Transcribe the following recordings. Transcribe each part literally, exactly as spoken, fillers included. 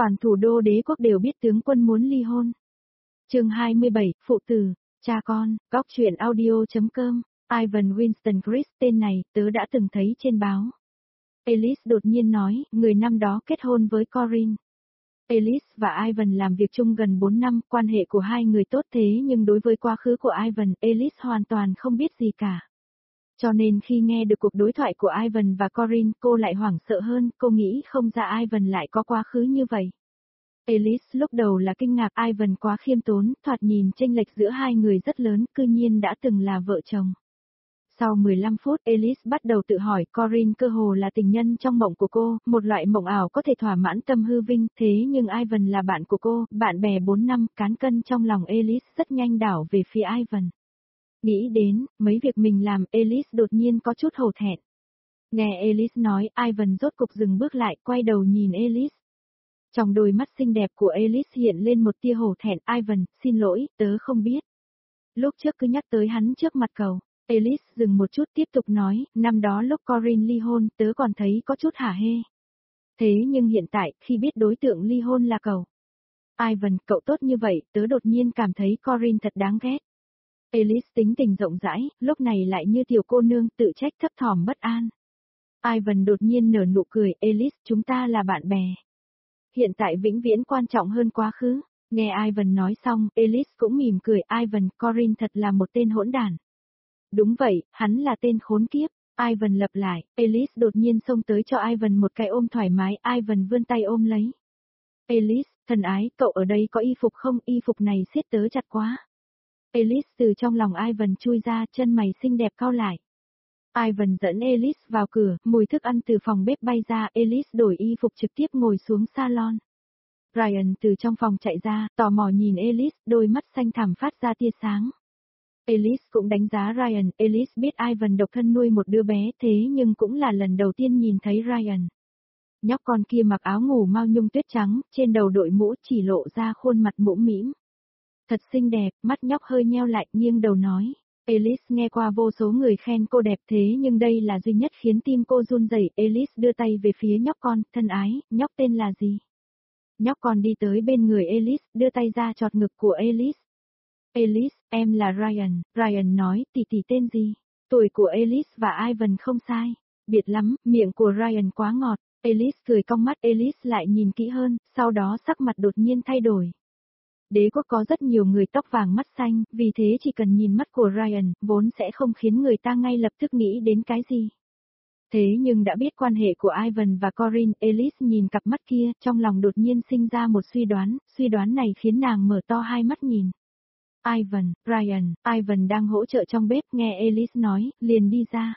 Toàn thủ đô đế quốc đều biết tướng quân muốn ly hôn. Chương hai mươi bảy, phụ tử, cha con, góc truyện audio chấm com. Ivan Winston Chris, tên này, tớ đã từng thấy trên báo. Alice đột nhiên nói, người năm đó kết hôn với Corinne. Alice và Ivan làm việc chung gần bốn năm, quan hệ của hai người tốt thế nhưng đối với quá khứ của Ivan, Alice hoàn toàn không biết gì cả. Cho nên khi nghe được cuộc đối thoại của Ivan và Corinne, cô lại hoảng sợ hơn, cô nghĩ không ra Ivan lại có quá khứ như vậy. Alice lúc đầu là kinh ngạc, Ivan quá khiêm tốn, thoạt nhìn chênh lệch giữa hai người rất lớn, cư nhiên đã từng là vợ chồng. Sau mười lăm phút, Alice bắt đầu tự hỏi, Corinne cơ hồ là tình nhân trong mộng của cô, một loại mộng ảo có thể thỏa mãn tâm hư vinh, thế nhưng Ivan là bạn của cô, bạn bè bốn năm, cán cân trong lòng Alice rất nhanh đảo về phía Ivan. Nghĩ đến, mấy việc mình làm, Alice đột nhiên có chút hổ thẹn. Nghe Alice nói, Ivan rốt cục dừng bước lại, quay đầu nhìn Alice. Trong đôi mắt xinh đẹp của Alice hiện lên một tia hổ thẹn, Ivan, xin lỗi, tớ không biết. Lúc trước cứ nhắc tới hắn trước mặt cậu. Alice dừng một chút tiếp tục nói, năm đó lúc Corinne ly hôn, tớ còn thấy có chút hả hê. Thế nhưng hiện tại, khi biết đối tượng ly hôn là cậu. Ivan, cậu tốt như vậy, tớ đột nhiên cảm thấy Corinne thật đáng ghét. Alice tính tình rộng rãi, lúc này lại như tiểu cô nương tự trách thấp thỏm bất an. Ivan đột nhiên nở nụ cười, Alice, chúng ta là bạn bè. Hiện tại vĩnh viễn quan trọng hơn quá khứ. Nghe Ivan nói xong, Alice cũng mỉm cười, Ivan, Corinne thật là một tên hỗn đản. Đúng vậy, hắn là tên khốn kiếp. Ivan lặp lại, Alice đột nhiên xông tới cho Ivan một cái ôm thoải mái, Ivan vươn tay ôm lấy. Alice, thân ái, cậu ở đây có y phục không, y phục này siết tớ chặt quá. Alice từ trong lòng Ivan chui ra, chân mày xinh đẹp cau lại. Ivan dẫn Alice vào cửa, mùi thức ăn từ phòng bếp bay ra, Alice đổi y phục trực tiếp ngồi xuống salon. Ryan từ trong phòng chạy ra, tò mò nhìn Alice, đôi mắt xanh thẳm phát ra tia sáng. Alice cũng đánh giá Ryan, Alice biết Ivan độc thân nuôi một đứa bé thế nhưng cũng là lần đầu tiên nhìn thấy Ryan. Nhóc con kia mặc áo ngủ mao nhung tuyết trắng, trên đầu đội mũ chỉ lộ ra khuôn mặt mũm mĩm. Thật xinh đẹp, mắt nhóc hơi nheo lại, nghiêng đầu nói. Alice nghe qua vô số người khen cô đẹp thế nhưng đây là duy nhất khiến tim cô run rẩy. Alice đưa tay về phía nhóc con, thân ái, nhóc tên là gì? Nhóc con đi tới bên người Alice, đưa tay ra chọt ngực của Alice. Alice, em là Ryan, Ryan nói, tỷ tỷ tên gì? Tuổi của Alice và Ivan không sai. Biệt lắm, miệng của Ryan quá ngọt. Alice cười cong mắt, Alice lại nhìn kỹ hơn, sau đó sắc mặt đột nhiên thay đổi. Đế quốc có rất nhiều người tóc vàng mắt xanh, vì thế chỉ cần nhìn mắt của Ryan, vốn sẽ không khiến người ta ngay lập tức nghĩ đến cái gì. Thế nhưng đã biết quan hệ của Ivan và Corinne, Alice nhìn cặp mắt kia, trong lòng đột nhiên sinh ra một suy đoán, suy đoán này khiến nàng mở to hai mắt nhìn. Ivan, Ryan, Ivan đang hỗ trợ trong bếp, nghe Alice nói, liền đi ra.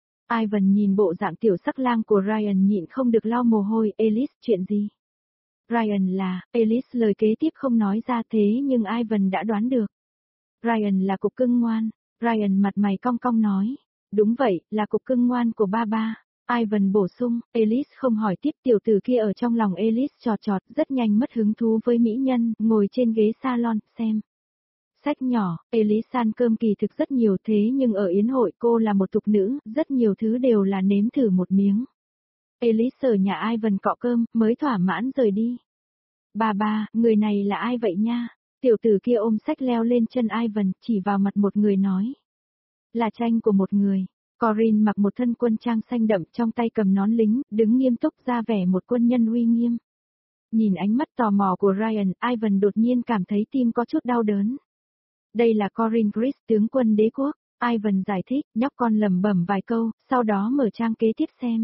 Ivan nhìn bộ dạng tiểu sắc lang của Ryan nhịn không được lau mồ hôi, Alice, chuyện gì? Ryan là, Alice lời kế tiếp không nói ra thế nhưng Ivan đã đoán được. Ryan là cục cưng ngoan, Ryan mặt mày cong cong nói. Đúng vậy, là cục cưng ngoan của ba ba. Ivan bổ sung, Alice không hỏi tiếp, tiểu tử kia ở trong lòng Alice trọt trọt, rất nhanh mất hứng thú với mỹ nhân, ngồi trên ghế salon, xem. Sách nhỏ, Alice ăn cơm kỳ thực rất nhiều thế nhưng ở yến hội cô là một tục nữ, rất nhiều thứ đều là nếm thử một miếng. Alice ở nhà Ivan cọ cơm, mới thỏa mãn rời đi. Bà ba, người này là ai vậy nha? Tiểu tử kia ôm sách leo lên chân Ivan, chỉ vào mặt một người nói. Là tranh của một người. Corinne mặc một thân quân trang xanh đậm, trong tay cầm nón lính, đứng nghiêm túc ra vẻ một quân nhân uy nghiêm. Nhìn ánh mắt tò mò của Ryan, Ivan đột nhiên cảm thấy tim có chút đau đớn. Đây là Corinne Chris, tướng quân đế quốc. Ivan giải thích, nhóc con lẩm bẩm vài câu, sau đó mở trang kế tiếp xem.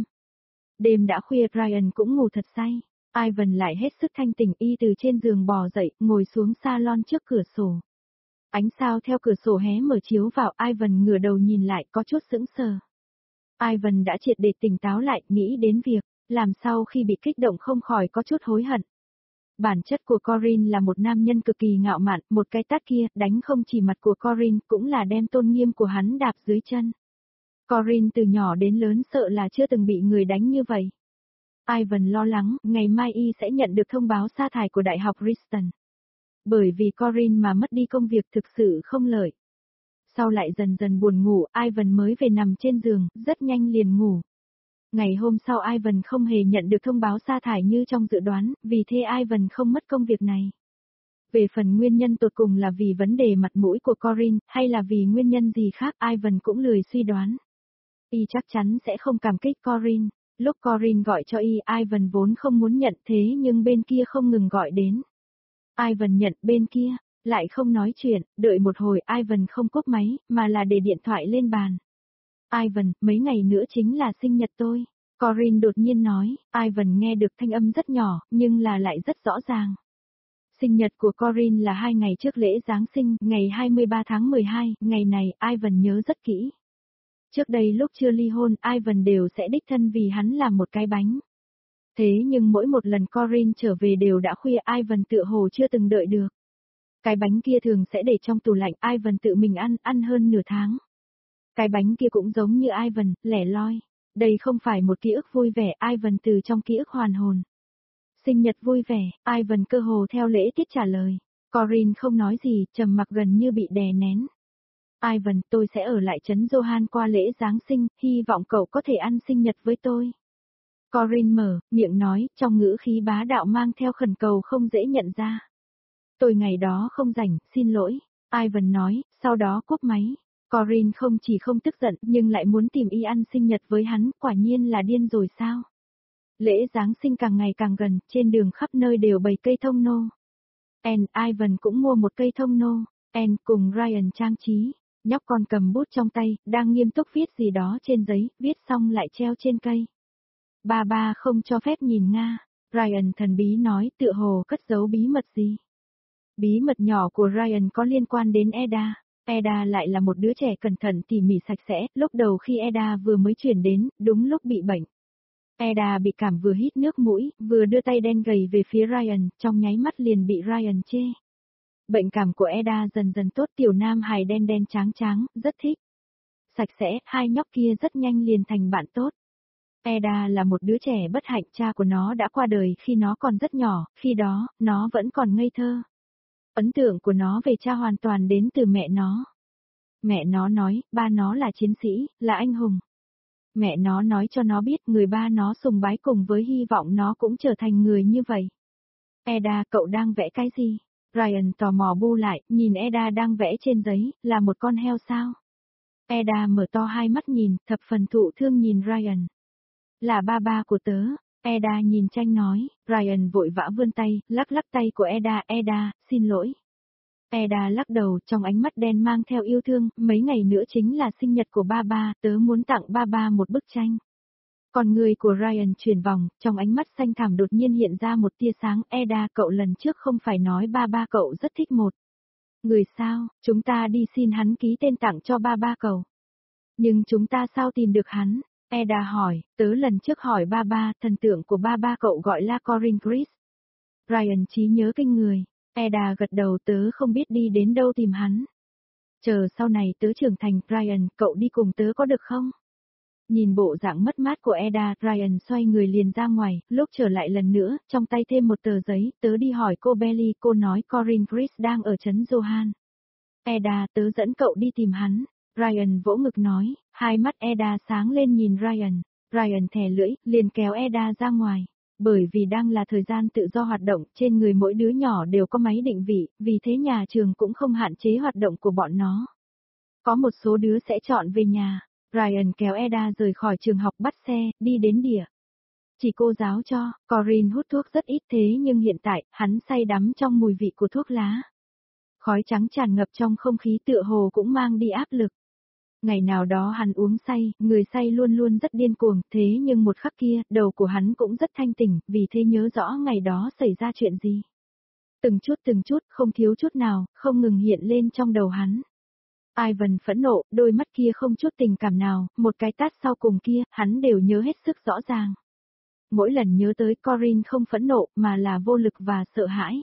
Đêm đã khuya, Ryan cũng ngủ thật say. Ivan lại hết sức thanh tỉnh, y từ trên giường bò dậy, ngồi xuống salon trước cửa sổ. Ánh sao theo cửa sổ hé mở chiếu vào, Ivan ngửa đầu nhìn lại có chút sững sờ. Ivan đã triệt để tỉnh táo lại, nghĩ đến việc, làm sao khi bị kích động không khỏi có chút hối hận. Bản chất của Corinne là một nam nhân cực kỳ ngạo mạn, một cái tát kia, đánh không chỉ mặt của Corinne, cũng là đem tôn nghiêm của hắn đạp dưới chân. Corinne từ nhỏ đến lớn sợ là chưa từng bị người đánh như vậy. Ivan lo lắng, ngày mai y sẽ nhận được thông báo sa thải của Đại học Princeton. Bởi vì Corinne mà mất đi công việc thực sự không lợi. Sau lại dần dần buồn ngủ, Ivan mới về nằm trên giường, rất nhanh liền ngủ. Ngày hôm sau Ivan không hề nhận được thông báo sa thải như trong dự đoán, vì thế Ivan không mất công việc này. Về phần nguyên nhân tột cùng là vì vấn đề mặt mũi của Corinne, hay là vì nguyên nhân gì khác, Ivan cũng lười suy đoán. Y chắc chắn sẽ không cảm kích Corinne. Lúc Corinne gọi cho Y, Ivan vốn không muốn nhận thế nhưng bên kia không ngừng gọi đến. Ivan nhận, bên kia lại không nói chuyện, đợi một hồi Ivan không cúp máy, mà là để điện thoại lên bàn. Ivan, mấy ngày nữa chính là sinh nhật tôi. Corinne đột nhiên nói, Ivan nghe được thanh âm rất nhỏ, nhưng là lại rất rõ ràng. Sinh nhật của Corinne là hai ngày trước lễ Giáng sinh, ngày hai mươi ba tháng mười hai, ngày này, Ivan nhớ rất kỹ. Trước đây lúc chưa ly hôn, Ivan đều sẽ đích thân vì hắn làm một cái bánh. Thế nhưng mỗi một lần Corinne trở về đều đã khuya, Ivan tựa hồ chưa từng đợi được. Cái bánh kia thường sẽ để trong tủ lạnh, Ivan tự mình ăn, ăn hơn nửa tháng. Cái bánh kia cũng giống như Ivan, lẻ loi. Đây không phải một ký ức vui vẻ, Ivan từ trong ký ức hoàn hồn. Sinh nhật vui vẻ, Ivan cơ hồ theo lễ tiết trả lời. Corinne không nói gì, trầm mặc gần như bị đè nén. Ivan, tôi sẽ ở lại trấn Johan qua lễ Giáng sinh, hy vọng cậu có thể ăn sinh nhật với tôi. Corinne mở miệng nói, trong ngữ khí bá đạo mang theo khẩn cầu không dễ nhận ra. Tôi ngày đó không rảnh, xin lỗi. Ivan nói, sau đó cúp máy. Corinne không chỉ không tức giận, nhưng lại muốn tìm Y ăn sinh nhật với hắn, quả nhiên là điên rồi sao? Lễ Giáng sinh càng ngày càng gần, trên đường khắp nơi đều bày cây thông nô. En, Ivan cũng mua một cây thông nô. En cùng Ryan trang trí. Nhóc con cầm bút trong tay, đang nghiêm túc viết gì đó trên giấy, viết xong lại treo trên cây. Ba ba không cho phép nhìn Nga. Ryan thần bí nói, tựa hồ cất giấu bí mật gì. Bí mật nhỏ của Ryan có liên quan đến Eda. Eda lại là một đứa trẻ cẩn thận tỉ mỉ sạch sẽ, lúc đầu khi Eda vừa mới chuyển đến, đúng lúc bị bệnh. Eda bị cảm vừa hít nước mũi, vừa đưa tay đen gầy về phía Ryan, trong nháy mắt liền bị Ryan chê. Bệnh cảm của Eda dần dần tốt, tiểu nam hài đen đen tráng tráng, rất thích. Sạch sẽ, hai nhóc kia rất nhanh liền thành bạn tốt. Eda là một đứa trẻ bất hạnh, cha của nó đã qua đời khi nó còn rất nhỏ, khi đó, nó vẫn còn ngây thơ. Ấn tượng của nó về cha hoàn toàn đến từ mẹ nó. Mẹ nó nói, ba nó là chiến sĩ, là anh hùng. Mẹ nó nói cho nó biết người ba nó sùng bái cùng với hy vọng nó cũng trở thành người như vậy. Eda, cậu đang vẽ cái gì? Ryan tò mò bu lại, nhìn Eda đang vẽ trên giấy, là một con heo sao? Eda mở to hai mắt nhìn, thập phần thụ thương nhìn Ryan. Là ba ba của tớ. Eda nhìn tranh nói, Ryan vội vã vươn tay, lắc lắc tay của Eda, Eda, xin lỗi. Eda lắc đầu, trong ánh mắt đen mang theo yêu thương, mấy ngày nữa chính là sinh nhật của ba ba, tớ muốn tặng ba ba một bức tranh. Còn người của Ryan chuyển vòng, trong ánh mắt xanh thẳm đột nhiên hiện ra một tia sáng, Eda, cậu lần trước không phải nói ba ba cậu rất thích một người sao, chúng ta đi xin hắn ký tên tặng cho ba ba cậu. Nhưng chúng ta sao tìm được hắn? Eda hỏi, tớ lần trước hỏi ba ba, thần tượng của ba ba cậu gọi là Corinne Chris. Ryan trí nhớ kinh người. Eda gật đầu, tớ không biết đi đến đâu tìm hắn. Chờ sau này tớ trưởng thành, Ryan, cậu đi cùng tớ có được không? Nhìn bộ dạng mất mát của Eda, Ryan xoay người liền ra ngoài, lúc trở lại lần nữa, trong tay thêm một tờ giấy, tớ đi hỏi cô Belly, cô nói Corinne Chris đang ở trấn Johan. Eda, tớ dẫn cậu đi tìm hắn. Ryan vỗ ngực nói, hai mắt Eda sáng lên nhìn Ryan. Ryan thè lưỡi, liền kéo Eda ra ngoài. Bởi vì đang là thời gian tự do hoạt động, trên người mỗi đứa nhỏ đều có máy định vị, vì thế nhà trường cũng không hạn chế hoạt động của bọn nó. Có một số đứa sẽ chọn về nhà. Ryan kéo Eda rời khỏi trường học, bắt xe, đi đến địa. Chỉ cô giáo cho, Corinne hút thuốc rất ít, thế nhưng hiện tại, hắn say đắm trong mùi vị của thuốc lá. Khói trắng tràn ngập trong không khí, tựa hồ cũng mang đi áp lực. Ngày nào đó hắn uống say, người say luôn luôn rất điên cuồng, thế nhưng một khắc kia, đầu của hắn cũng rất thanh tỉnh, vì thế nhớ rõ ngày đó xảy ra chuyện gì. Từng chút từng chút, không thiếu chút nào, không ngừng hiện lên trong đầu hắn. Ivan phẫn nộ, đôi mắt kia không chút tình cảm nào, một cái tát sau cùng kia, hắn đều nhớ hết sức rõ ràng. Mỗi lần nhớ tới Corinne không phẫn nộ, mà là vô lực và sợ hãi.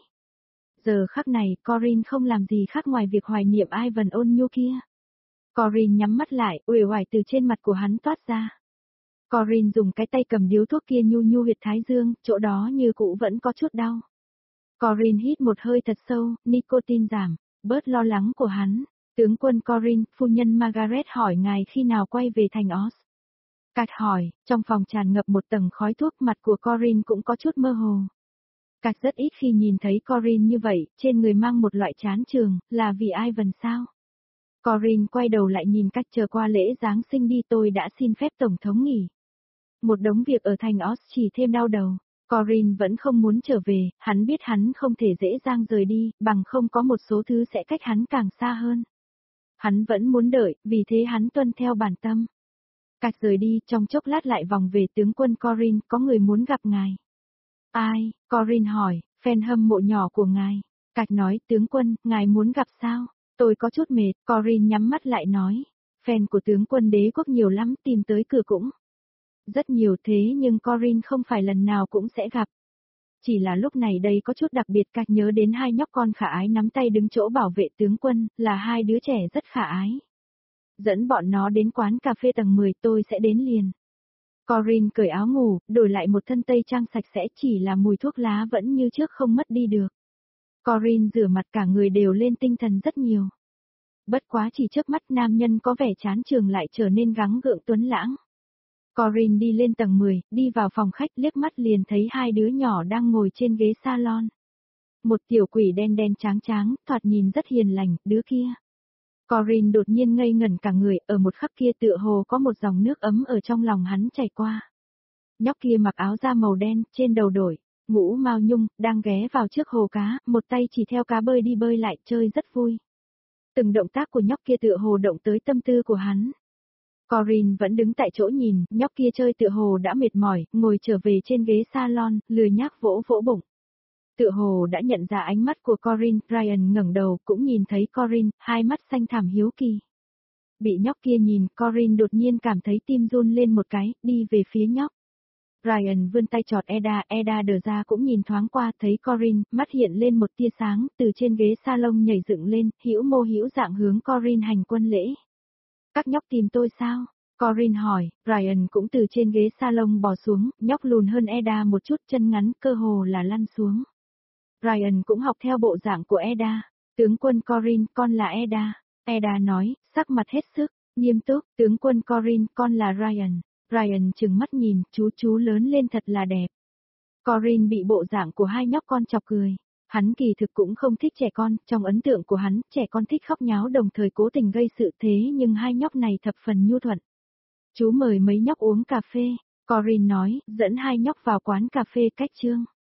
Giờ khắc này, Corinne không làm gì khác ngoài việc hoài niệm Ivan ôn nhu kia. Corinne nhắm mắt lại, uể oải từ trên mặt của hắn toát ra. Corinne dùng cái tay cầm điếu thuốc kia nhu nhu huyệt thái dương, chỗ đó như cũ vẫn có chút đau. Corinne hít một hơi thật sâu, nicotine giảm, bớt lo lắng của hắn. Tướng quân Corinne, phu nhân Margaret hỏi ngài khi nào quay về thành Oz. Cạch hỏi, trong phòng tràn ngập một tầng khói thuốc, mặt của Corinne cũng có chút mơ hồ. Cạch rất ít khi nhìn thấy Corinne như vậy, trên người mang một loại chán trường, là vì Ivan sao? Corinne quay đầu lại nhìn Cạch, chờ qua lễ Giáng sinh đi, tôi đã xin phép Tổng thống nghỉ. Một đống việc ở thành Oz chỉ thêm đau đầu. Corinne vẫn không muốn trở về, hắn biết hắn không thể dễ dàng rời đi, bằng không có một số thứ sẽ cách hắn càng xa hơn. Hắn vẫn muốn đợi, vì thế hắn tuân theo bản tâm. Cạch rời đi, trong chốc lát lại vòng về, tướng quân Corinne, có người muốn gặp ngài. Ai? Corinne hỏi, fan hâm mộ nhỏ của ngài. Cạch nói, tướng quân, ngài muốn gặp sao? Tôi có chút mệt, Corinne nhắm mắt lại nói. Fan của tướng quân đế quốc nhiều lắm, tìm tới cửa cũng rất nhiều, thế nhưng Corinne không phải lần nào cũng sẽ gặp. Chỉ là lúc này đây có chút đặc biệt. Cạch nhớ đến hai nhóc con khả ái nắm tay đứng chỗ bảo vệ tướng quân, là hai đứa trẻ rất khả ái. Dẫn bọn nó đến quán cà phê tầng mười, tôi sẽ đến liền. Corinne cởi áo ngủ, đổi lại một thân tây trang sạch sẽ, chỉ là mùi thuốc lá vẫn như trước không mất đi được. Corinne rửa mặt, cả người đều lên tinh thần rất nhiều. Bất quá chỉ chớp mắt, nam nhân có vẻ chán trường lại trở nên gắng gượng tuấn lãng. Corinne đi lên tầng mười, đi vào phòng khách, liếc mắt liền thấy hai đứa nhỏ đang ngồi trên ghế salon. Một tiểu quỷ đen đen tráng tráng, thoạt nhìn rất hiền lành, đứa kia. Corinne đột nhiên ngây ngẩn cả người, ở một khắc kia tựa hồ có một dòng nước ấm ở trong lòng hắn chảy qua. Nhóc kia mặc áo da màu đen, trên đầu đội mũ mao nhung, đang ghé vào trước hồ cá, một tay chỉ theo cá bơi đi bơi lại, chơi rất vui. Từng động tác của nhóc kia tựa hồ động tới tâm tư của hắn. Corinne vẫn đứng tại chỗ nhìn, nhóc kia chơi tựa hồ đã mệt mỏi, ngồi trở về trên ghế salon, lười nhác vỗ vỗ bụng. Tựa hồ đã nhận ra ánh mắt của Corinne, Ryan ngẩng đầu, cũng nhìn thấy Corinne, hai mắt xanh thẳm hiếu kỳ. Bị nhóc kia nhìn, Corinne đột nhiên cảm thấy tim run lên một cái, đi về phía nhóc. Ryan vươn tay chọt Eda, Eda đờ ra cũng nhìn thoáng qua, thấy Corinne, mắt hiện lên một tia sáng, từ trên ghế salon nhảy dựng lên, hữu mô hữu dạng hướng Corinne hành quân lễ. Các nhóc tìm tôi sao? Corinne hỏi. Ryan cũng từ trên ghế salon bò xuống, nhóc lùn hơn Eda một chút, chân ngắn, cơ hồ là lăn xuống. Ryan cũng học theo bộ dạng của Eda. Tướng quân Corinne, con là Eda. Eda nói, sắc mặt hết sức nghiêm túc. Tướng quân Corinne, con là Ryan. Ryan trừng mắt nhìn, chú chú lớn lên thật là đẹp. Corinne bị bộ dạng của hai nhóc con chọc cười. Hắn kỳ thực cũng không thích trẻ con, trong ấn tượng của hắn, trẻ con thích khóc nháo đồng thời cố tình gây sự, thế nhưng hai nhóc này thập phần nhu thuận. Chú mời mấy nhóc uống cà phê, Corinne nói, dẫn hai nhóc vào quán cà phê cách trương.